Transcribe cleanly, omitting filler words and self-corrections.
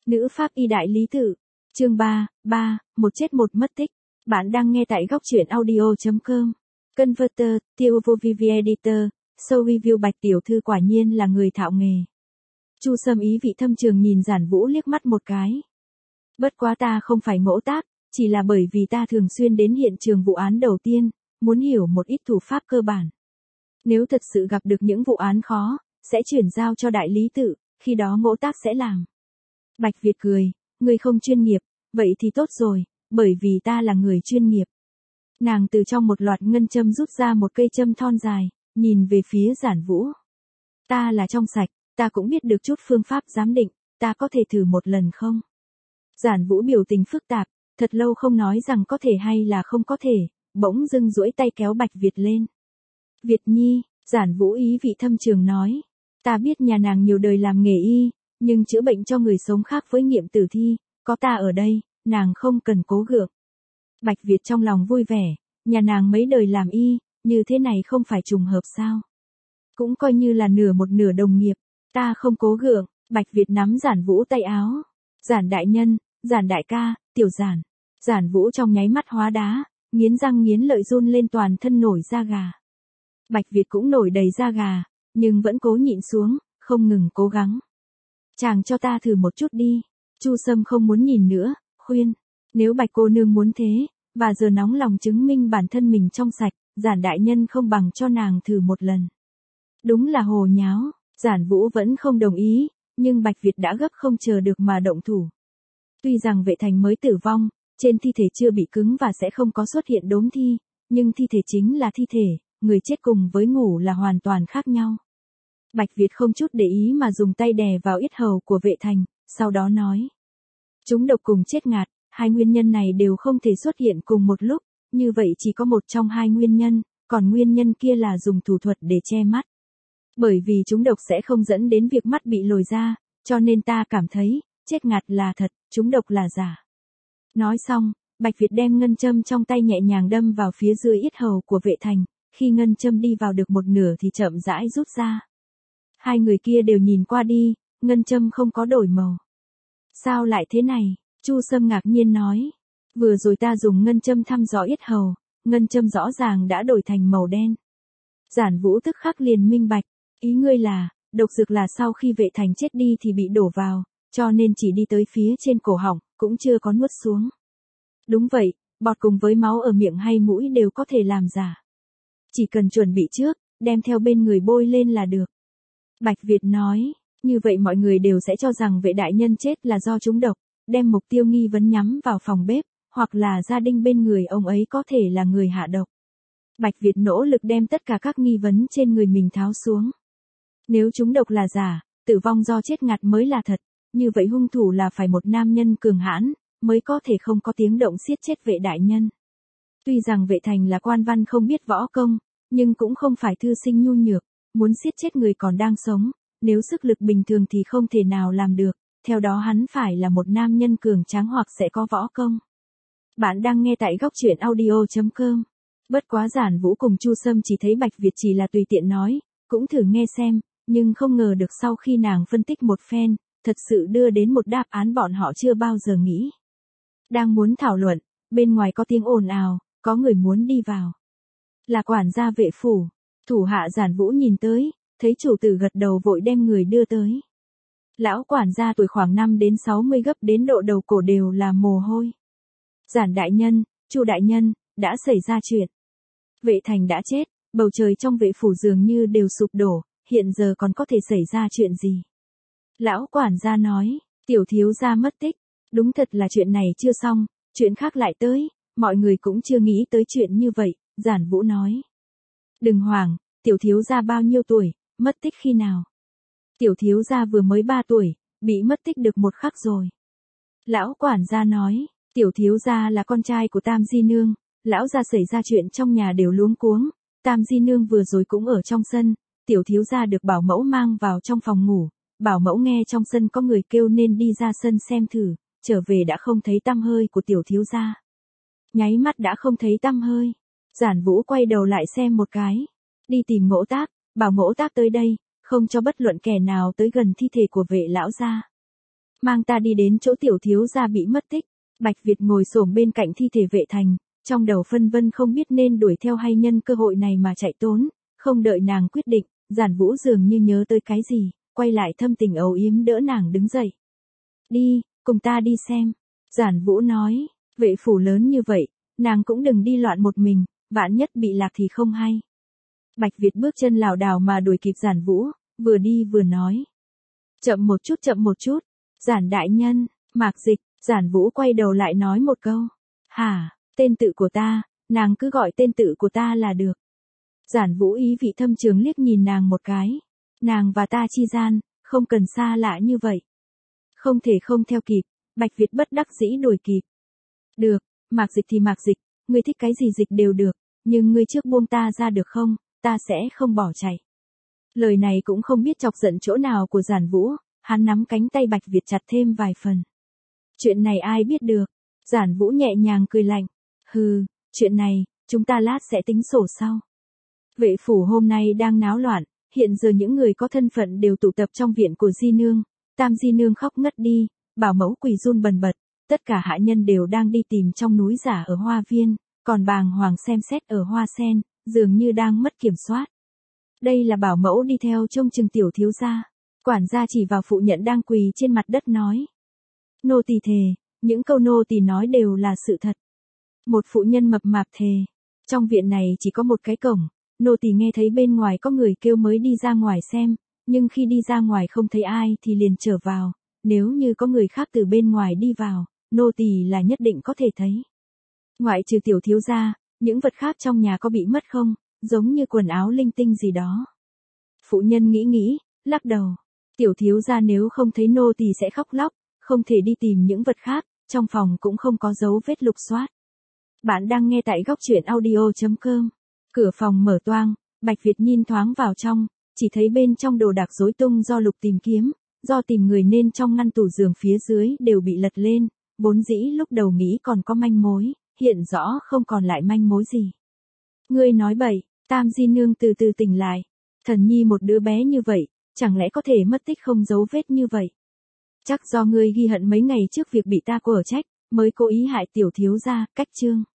Nữ pháp y đại lý tự. Chương 3, một chết một mất tích. Bạn đang nghe tại góc truyện audio.com. Converter, Tiêu vô vi editor, show review Bạch tiểu thư quả nhiên là người thạo nghề. Chu Sâm ý vị thâm trường nhìn Giản Vũ liếc mắt một cái. Bất quá ta không phải ngỗ tác, chỉ là bởi vì ta thường xuyên đến hiện trường vụ án đầu tiên, muốn hiểu một ít thủ pháp cơ bản. Nếu thật sự gặp được những vụ án khó, sẽ chuyển giao cho đại lý tự, khi đó ngỗ tác sẽ làm. Bạch Việt cười, ngươi không chuyên nghiệp, vậy thì tốt rồi, bởi vì ta là người chuyên nghiệp. Nàng từ trong một loạt ngân châm rút ra một cây châm thon dài, nhìn về phía Giản Vũ. Ta là trong sạch, ta cũng biết được chút phương pháp giám định, ta có thể thử một lần không? Giản Vũ biểu tình phức tạp, thật lâu không nói rằng có thể hay là không có thể, bỗng dưng duỗi tay kéo Bạch Việt lên. Việt Nhi, Giản Vũ ý vị thâm trường nói, ta biết nhà nàng nhiều đời làm nghề y, nhưng chữa bệnh cho người sống khác với nghiệm tử thi, có ta ở đây, nàng không cần cố gượng. Bạch Việt trong lòng vui vẻ, nhà nàng mấy đời làm y, như thế này không phải trùng hợp sao? Cũng coi như là nửa một nửa đồng nghiệp, ta không cố gượng. Bạch Việt nắm Giản Vũ tay áo. Giản đại nhân, Giản đại ca, tiểu Giản. Giản Vũ trong nháy mắt hóa đá, nghiến răng nghiến lợi run lên toàn thân nổi da gà. Bạch Việt cũng nổi đầy da gà, nhưng vẫn cố nhịn xuống, không ngừng cố gắng. Chàng cho ta thử một chút đi. Chu Sâm không muốn nhìn nữa, khuyên. Nếu Bạch cô nương muốn thế, và giờ nóng lòng chứng minh bản thân mình trong sạch, Giản đại nhân không bằng cho nàng thử một lần. Đúng là hồ nháo, Giản Vũ vẫn không đồng ý, nhưng Bạch Việt đã gấp không chờ được mà động thủ. Tuy rằng Vệ Thành mới tử vong, trên thi thể chưa bị cứng và sẽ không có xuất hiện đốm thi, nhưng thi thể chính là thi thể, người chết cùng với ngủ là hoàn toàn khác nhau. Bạch Việt không chút để ý mà dùng tay đè vào yết hầu của Vệ Thành, sau đó nói. Chúng độc cùng chết ngạt, hai nguyên nhân này đều không thể xuất hiện cùng một lúc, như vậy chỉ có một trong hai nguyên nhân, còn nguyên nhân kia là dùng thủ thuật để che mắt. Bởi vì chúng độc sẽ không dẫn đến việc mắt bị lồi ra, cho nên ta cảm thấy, chết ngạt là thật, chúng độc là giả. Nói xong, Bạch Việt đem ngân châm trong tay nhẹ nhàng đâm vào phía dưới yết hầu của Vệ Thành, khi ngân châm đi vào được một nửa thì chậm rãi rút ra. Hai người kia đều nhìn qua đi, ngân châm không có đổi màu. Sao lại thế này? Chu Sâm ngạc nhiên nói. Vừa rồi ta dùng ngân châm thăm dò yết hầu, ngân châm rõ ràng đã đổi thành màu đen. Giản Vũ tức khắc liền minh bạch, ý ngươi là, độc dược là sau khi Vệ Thành chết đi thì bị đổ vào, cho nên chỉ đi tới phía trên cổ họng, cũng chưa có nuốt xuống. Đúng vậy, bọt cùng với máu ở miệng hay mũi đều có thể làm giả. Chỉ cần chuẩn bị trước, đem theo bên người bôi lên là được. Bạch Việt nói, như vậy mọi người đều sẽ cho rằng Vệ đại nhân chết là do trúng độc, đem mục tiêu nghi vấn nhắm vào phòng bếp, hoặc là gia đình bên người ông ấy có thể là người hạ độc. Bạch Việt nỗ lực đem tất cả các nghi vấn trên người mình tháo xuống. Nếu trúng độc là giả, tử vong do chết ngạt mới là thật, như vậy hung thủ là phải một nam nhân cường hãn, mới có thể không có tiếng động giết chết Vệ đại nhân. Tuy rằng Vệ Thành là quan văn không biết võ công, nhưng cũng không phải thư sinh nhu nhược, muốn giết chết người còn đang sống, nếu sức lực bình thường thì không thể nào làm được, theo đó hắn phải là một nam nhân cường tráng hoặc sẽ có võ công. Bạn đang nghe tại góc truyện audio.com. Bất quá Giản Vũ cùng Chu Sâm chỉ thấy Bạch Việt chỉ là tùy tiện nói, cũng thử nghe xem, nhưng không ngờ được sau khi nàng phân tích một phen, thật sự đưa đến một đáp án bọn họ chưa bao giờ nghĩ. Đang muốn thảo luận, bên ngoài có tiếng ồn ào, có người muốn đi vào. Là quản gia Vệ phủ. Thủ hạ Giản Vũ nhìn tới, thấy chủ tử gật đầu vội đem người đưa tới. Lão quản gia tuổi khoảng 5 đến 60 gấp đến độ đầu cổ đều là mồ hôi. Giản đại nhân, Chu đại nhân, đã xảy ra chuyện. Vệ Thành đã chết, bầu trời trong Vệ phủ dường như đều sụp đổ, hiện giờ còn có thể xảy ra chuyện gì? Lão quản gia nói, tiểu thiếu gia mất tích, đúng thật là chuyện này chưa xong, chuyện khác lại tới, mọi người cũng chưa nghĩ tới chuyện như vậy, Giản Vũ nói. Đừng hoảng, tiểu thiếu gia bao nhiêu tuổi, mất tích khi nào? Tiểu thiếu gia vừa mới 3 tuổi, bị mất tích được một khắc rồi. Lão quản gia nói, tiểu thiếu gia là con trai của Tam Di Nương, lão gia xảy ra chuyện trong nhà đều luống cuống, Tam Di Nương vừa rồi cũng ở trong sân, tiểu thiếu gia được bảo mẫu mang vào trong phòng ngủ, bảo mẫu nghe trong sân có người kêu nên đi ra sân xem thử, trở về đã không thấy tăm hơi của tiểu thiếu gia. Nháy mắt đã không thấy tăm hơi, Giản Vũ quay đầu lại xem một cái, đi tìm Ngỗ Tác, bảo Ngỗ Tác tới đây, không cho bất luận kẻ nào tới gần thi thể của Vệ lão gia. mang ta đi đến chỗ tiểu thiếu gia bị mất tích. Bạch Việt ngồi xổm bên cạnh thi thể Vệ Thành, trong đầu phân vân không biết nên đuổi theo hay nhân cơ hội này mà chạy trốn. Không đợi nàng quyết định, Giản Vũ dường như nhớ tới cái gì, quay lại thâm tình âu yếm đỡ nàng đứng dậy. Đi, cùng ta đi xem. Giản Vũ nói, Vệ phủ lớn như vậy, nàng cũng đừng đi loạn một mình, vạn nhất bị lạc thì không hay. Bạch Việt bước chân lảo đảo mà đuổi kịp Giản Vũ, vừa đi vừa nói. Chậm một chút, Giản đại nhân, Mạc Dịch. Giản Vũ quay đầu lại nói một câu. Hả, tên tự của ta, nàng cứ gọi tên tự của ta là được. Giản Vũ ý vị thâm trường liếc nhìn nàng một cái. Nàng và ta chi gian, không cần xa lạ như vậy. Không thể không theo kịp, Bạch Việt bất đắc dĩ đuổi kịp. Được, Mạc Dịch thì Mạc Dịch, ngươi thích cái gì dịch đều được, nhưng ngươi trước buông ta ra được không, ta sẽ không bỏ chạy. Lời này cũng không biết chọc giận chỗ nào của Giản Vũ, hắn nắm cánh tay Bạch Việt chặt thêm vài phần. Chuyện này ai biết được? Giản Vũ nhẹ nhàng cười lạnh. Hừ, chuyện này, chúng ta lát sẽ tính sổ sau. Vệ phủ hôm nay đang náo loạn, hiện giờ những người có thân phận đều tụ tập trong viện của Di Nương. Tam Di Nương khóc ngất đi, bảo mẫu quỳ run bần bật, tất cả hạ nhân đều đang đi tìm trong núi giả ở hoa viên, còn bàng hoàng xem xét ở hoa sen, dường như đang mất kiểm soát. Đây là bảo mẫu đi theo trông chừng tiểu thiếu gia. Quản gia chỉ vào phụ nhận đang quỳ trên mặt đất nói. Nô tỳ thề, những câu nô tỳ nói đều là sự thật. Một phụ nhân mập mạp thề. Trong viện này chỉ có một cái cổng, nô tỳ nghe thấy bên ngoài có người kêu mới đi ra ngoài xem, nhưng khi đi ra ngoài không thấy ai thì liền trở vào, nếu như có người khác từ bên ngoài đi vào, nô tỳ là nhất định có thể thấy. Ngoại trừ tiểu thiếu gia, những vật khác trong nhà có bị mất không, giống như quần áo linh tinh gì đó. Phụ nhân nghĩ, lắc đầu. Tiểu thiếu gia nếu không thấy nô tỳ sẽ khóc lóc, không thể đi tìm những vật khác, trong phòng cũng không có dấu vết lục soát. Bạn đang nghe tại góc truyện audio.com. Cửa phòng mở toang, Bạch Việt nhìn thoáng vào trong, chỉ thấy bên trong đồ đạc rối tung do lục tìm kiếm, do tìm người nên trong ngăn tủ giường phía dưới đều bị lật lên, vốn dĩ lúc đầu nghĩ còn có manh mối, hiện rõ không còn lại manh mối gì. Ngươi nói bậy, Tam Di Nương từ từ tỉnh lại. Thần nhi một đứa bé như vậy, chẳng lẽ có thể mất tích không dấu vết như vậy? Chắc do ngươi ghi hận mấy ngày trước việc bị ta quở trách, mới cố ý hại tiểu thiếu gia, cách chương.